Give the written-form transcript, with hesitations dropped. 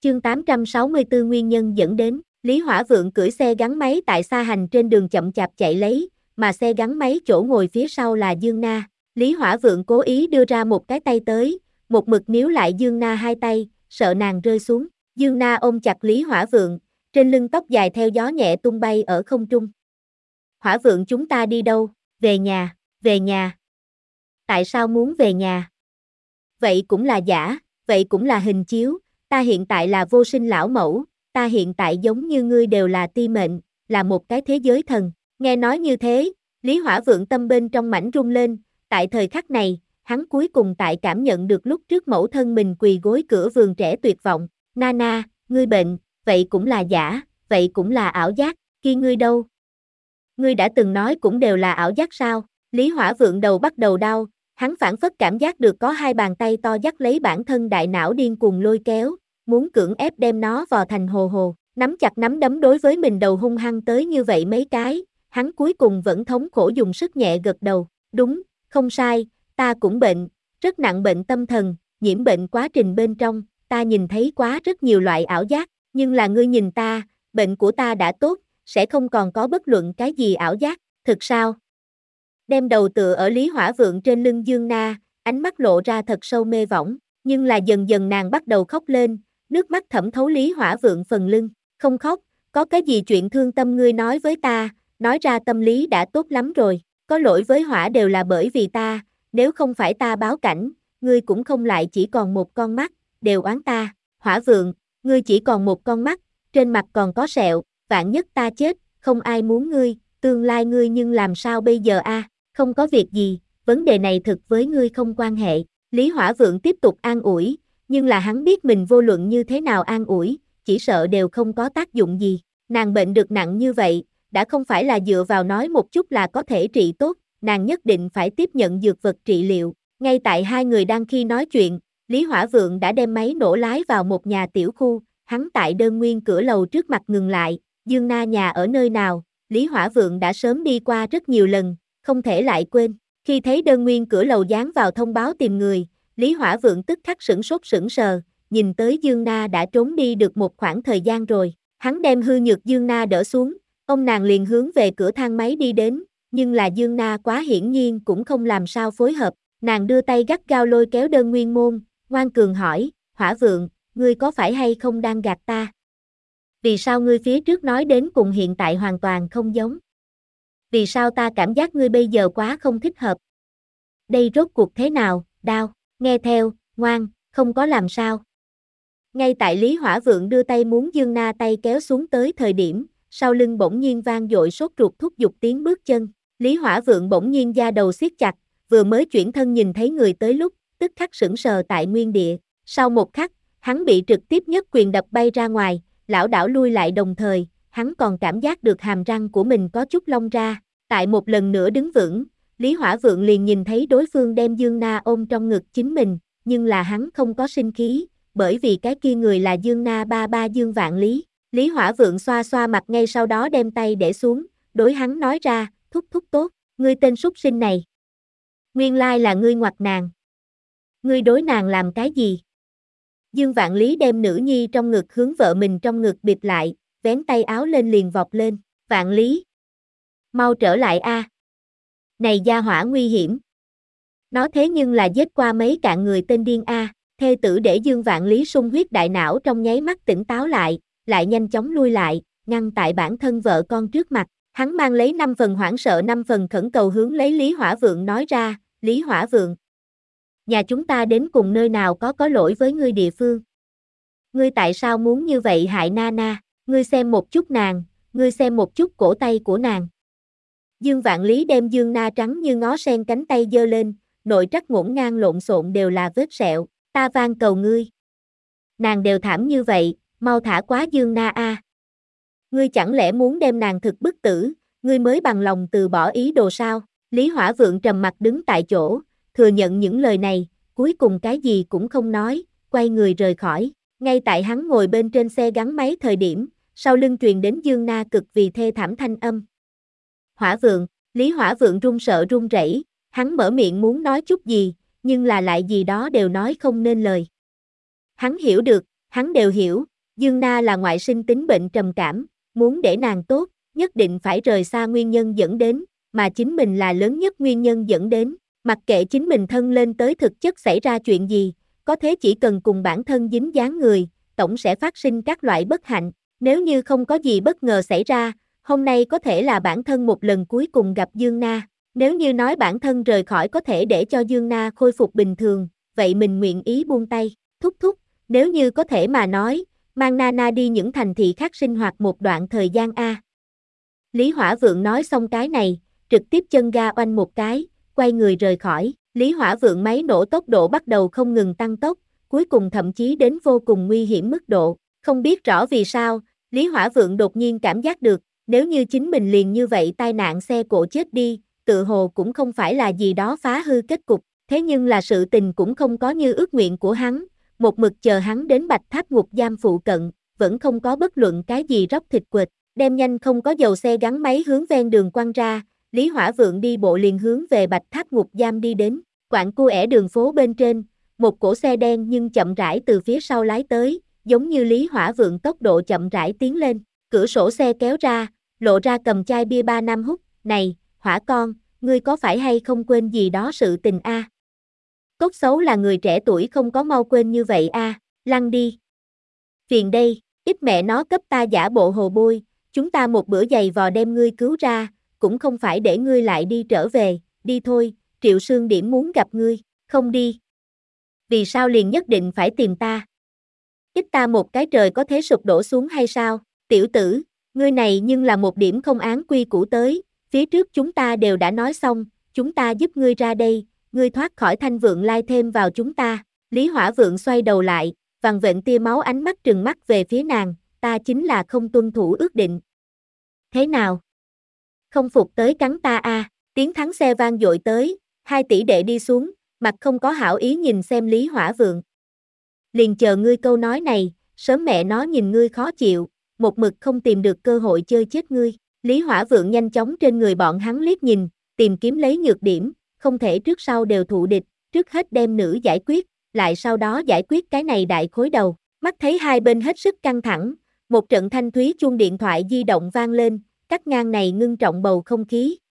Chương 864 nguyên nhân dẫn đến, Lý Hỏa Vượng cưỡi xe gắn máy tại xa hành trên đường chậm chạp chạy lấy, mà xe gắn máy chỗ ngồi phía sau là Dương Na. Lý Hỏa Vượng cố ý đưa ra một cái tay tới, một mực níu lại Dương Na hai tay, sợ nàng rơi xuống. Dương Na ôm chặt Lý Hỏa Vượng, trên lưng tóc dài theo gió nhẹ tung bay ở không trung. Hỏa Vượng, chúng ta đi đâu? Về nhà, về nhà. Tại sao muốn về nhà? Vậy cũng là giả, vậy cũng là hình chiếu, ta hiện tại là vô sinh lão mẫu, ta hiện tại giống như ngươi đều là ti mệnh, là một cái thế giới thần. Nghe nói như thế, Lý Hỏa Vượng tâm bên trong mảnh rung lên, tại thời khắc này, hắn cuối cùng tại cảm nhận được lúc trước mẫu thân mình quỳ gối cửa vườn trẻ tuyệt vọng. Nana, ngươi bệnh, vậy cũng là giả, vậy cũng là ảo giác, Kia ngươi đâu? Ngươi đã từng nói cũng đều là ảo giác sao? Lý Hỏa Vượng đầu bắt đầu đau, hắn phảng phất cảm giác được có hai bàn tay to dắt lấy bản thân đại não điên cuồng lôi kéo, muốn cưỡng ép đem nó vò thành hồ hồ, nắm chặt nắm đấm đối với mình đầu hung hăng tới như vậy mấy cái, hắn cuối cùng vẫn thống khổ dùng sức nhẹ gật đầu, đúng, không sai, ta cũng bệnh, rất nặng bệnh tâm thần, nhiễm bệnh quá trình bên trong, ta nhìn thấy quá rất nhiều loại ảo giác, nhưng là ngươi nhìn ta, bệnh của ta đã tốt, sẽ không còn có bất luận cái gì ảo giác, thực sao? Đem đầu tựa ở Lý Hỏa Vượng trên lưng Dương Na, ánh mắt lộ ra thật sâu mê võng, nhưng là dần dần nàng bắt đầu khóc lên, nước mắt thẩm thấu Lý Hỏa Vượng phần lưng, không khóc, có cái gì chuyện thương tâm ngươi nói với ta, nói ra tâm lý đã tốt lắm rồi, có lỗi với Hỏa đều là bởi vì ta, nếu không phải ta báo cảnh, ngươi cũng không lại chỉ còn một con mắt, đều oán ta, Hỏa Vượng, ngươi chỉ còn một con mắt, trên mặt còn có sẹo, vạn nhất ta chết, không ai muốn ngươi, tương lai ngươi nhưng làm sao bây giờ a? Không có việc gì, vấn đề này thực với ngươi không quan hệ. Lý Hỏa Vượng tiếp tục an ủi, nhưng là hắn biết mình vô luận như thế nào an ủi, chỉ sợ đều không có tác dụng gì. Nàng bệnh được nặng như vậy, đã không phải là dựa vào nói một chút là có thể trị tốt, nàng nhất định phải tiếp nhận dược vật trị liệu. Ngay tại hai người đang khi nói chuyện, Lý Hỏa Vượng đã đem máy nổ lái vào một nhà tiểu khu, hắn tại đơn nguyên cửa lầu trước mặt ngừng lại, Dương Na nhà ở nơi nào, Lý Hỏa Vượng đã sớm đi qua rất nhiều lần, không thể lại quên. Khi thấy đơn nguyên cửa lầu dán vào thông báo tìm người, Lý Hỏa Vượng tức khắc sửng sốt sững sờ, nhìn tới Dương Na đã trốn đi được một khoảng thời gian rồi. Hắn đem hư nhược Dương Na đỡ xuống, ông nàng liền hướng về cửa thang máy đi đến, nhưng là Dương Na quá hiển nhiên cũng không làm sao phối hợp, nàng đưa tay gắt gao lôi kéo đơn nguyên môn, ngoan cường hỏi, Hỏa Vượng, ngươi có phải hay không đang gạt ta? Vì sao ngươi phía trước nói đến cùng hiện tại hoàn toàn không giống? Vì sao ta cảm giác ngươi bây giờ quá không thích hợp? Đây rốt cuộc thế nào, đau, nghe theo, ngoan, không có làm sao. Ngay tại Lý Hỏa Vượng đưa tay muốn Dương Na tay kéo xuống tới thời điểm, sau lưng bỗng nhiên vang dội sốt ruột thúc giục tiếng bước chân. Lý Hỏa Vượng bỗng nhiên da đầu siết chặt, vừa mới chuyển thân nhìn thấy người tới lúc, tức khắc sững sờ tại nguyên địa. Sau một khắc, hắn bị trực tiếp nhất quyền đập bay ra ngoài, lảo đảo lui lại đồng thời, hắn còn cảm giác được hàm răng của mình có chút lông ra. Tại một lần nữa đứng vững, Lý Hỏa Vượng liền nhìn thấy đối phương đem Dương Na ôm trong ngực chính mình, nhưng là hắn không có sinh khí, bởi vì cái kia người là Dương Na ba ba Dương Vạn Lý. Lý Hỏa Vượng xoa xoa mặt ngay sau đó đem tay để xuống, đối hắn nói ra, thúc thúc tốt, ngươi tên súc sinh này. Nguyên lai là ngươi ngoặt nàng. Ngươi đối nàng làm cái gì? Dương Vạn Lý đem nữ nhi trong ngực hướng vợ mình trong ngực bịt lại, vén tay áo lên liền vọt lên, Vạn Lý. Mau trở lại a. Này gia hỏa nguy hiểm. Nó thế nhưng là giết qua mấy cạn người tên điên a. Thê tử để Dương Vạn Lý sung huyết đại não trong nháy mắt tỉnh táo lại nhanh chóng lui lại, ngăn tại bản thân vợ con trước mặt. Hắn mang lấy 5 phần hoảng sợ 5 phần khẩn cầu hướng lấy Lý Hỏa Vượng nói ra, Lý Hỏa Vượng. Nhà chúng ta đến cùng nơi nào có lỗi với ngươi địa phương. Ngươi tại sao muốn như vậy hại Nana, ngươi xem một chút nàng, ngươi xem một chút cổ tay của nàng. Dương Vạn Lý đem Dương Na trắng như ngó sen cánh tay giơ lên, nội trắc ngổn ngang lộn xộn đều là vết sẹo, ta van cầu ngươi. Nàng đều thảm như vậy, mau thả quá Dương Na a. Ngươi chẳng lẽ muốn đem nàng thực bức tử, ngươi mới bằng lòng từ bỏ ý đồ sao? Lý Hỏa Vượng trầm mặt đứng tại chỗ, thừa nhận những lời này, cuối cùng cái gì cũng không nói, quay người rời khỏi. Ngay tại hắn ngồi bên trên xe gắn máy thời điểm, sau lưng truyền đến Dương Na cực vì thê thảm thanh âm. Hỏa Vượng, Lý Hỏa Vượng run sợ run rẩy, hắn mở miệng muốn nói chút gì, nhưng là lại gì đó đều nói không nên lời. Hắn hiểu được, hắn đều hiểu, Dương Na là ngoại sinh tính bệnh trầm cảm, muốn để nàng tốt, nhất định phải rời xa nguyên nhân dẫn đến, mà chính mình là lớn nhất nguyên nhân dẫn đến, mặc kệ chính mình thân lên tới thực chất xảy ra chuyện gì, có thế chỉ cần cùng bản thân dính dáng người, tổng sẽ phát sinh các loại bất hạnh, nếu như không có gì bất ngờ xảy ra, hôm nay có thể là bản thân một lần cuối cùng gặp Dương Na, nếu như nói bản thân rời khỏi có thể để cho Dương Na khôi phục bình thường, vậy mình nguyện ý buông tay, thúc thúc, nếu như có thể mà nói, mang Nana đi những thành thị khác sinh hoạt một đoạn thời gian a. Lý Hỏa Vượng nói xong cái này, trực tiếp chân ga oanh một cái, quay người rời khỏi, Lý Hỏa Vượng máy nổ tốc độ bắt đầu không ngừng tăng tốc, cuối cùng thậm chí đến vô cùng nguy hiểm mức độ, không biết rõ vì sao, Lý Hỏa Vượng đột nhiên cảm giác được, nếu như chính mình liền như vậy tai nạn xe cộ chết đi, tự hồ cũng không phải là gì đó phá hư kết cục, thế nhưng là sự tình cũng không có như ước nguyện của hắn, một mực chờ hắn đến Bạch Tháp ngục giam phụ cận, vẫn không có bất luận cái gì róc thịt quệt, đem nhanh không có dầu xe gắn máy hướng ven đường quăng ra, Lý Hỏa Vượng đi bộ liền hướng về Bạch Tháp ngục giam đi đến, quạng cu ẻ đường phố bên trên, một cỗ xe đen nhưng chậm rãi từ phía sau lái tới, giống như Lý Hỏa Vượng tốc độ chậm rãi tiến lên, cửa sổ xe kéo ra, lộ ra cầm chai bia 3 năm hút, này, Hỏa con, ngươi có phải hay không quên gì đó sự tình a? Cốt xấu là người trẻ tuổi không có mau quên như vậy a, lăn đi. Phiền đây, ít mẹ nó cấp ta giả bộ hồ bôi, chúng ta một bữa giày vò đem ngươi cứu ra, cũng không phải để ngươi lại đi trở về, đi thôi, Triệu Sương Điểm muốn gặp ngươi, không đi. Vì sao liền nhất định phải tìm ta? Ít ta một cái trời có thế sụp đổ xuống hay sao? Tiểu tử, ngươi này nhưng là một điểm không án quy củ tới, phía trước chúng ta đều đã nói xong, chúng ta giúp ngươi ra đây, ngươi thoát khỏi Thanh Vượng Lai thêm vào chúng ta. Lý Hỏa Vượng xoay đầu lại, vằn vện tia máu ánh mắt trừng mắt về phía nàng, ta chính là không tuân thủ ước định. Thế nào? Không phục tới cắn ta a? Tiếng thắng xe vang dội tới, hai tỷ đệ đi xuống, mặt không có hảo ý nhìn xem Lý Hỏa Vượng. Liền chờ ngươi câu nói này, sớm mẹ nó nhìn ngươi khó chịu, một mực không tìm được cơ hội chơi chết ngươi. Lý Hỏa Vượng nhanh chóng trên người bọn hắn liếc nhìn, tìm kiếm lấy nhược điểm, không thể trước sau đều thụ địch, trước hết đem nữ giải quyết, lại sau đó giải quyết cái này đại khối đầu. Mắt thấy hai bên hết sức căng thẳng, một trận thanh thúy chuông điện thoại di động vang lên, cắt ngang này ngưng trọng bầu không khí.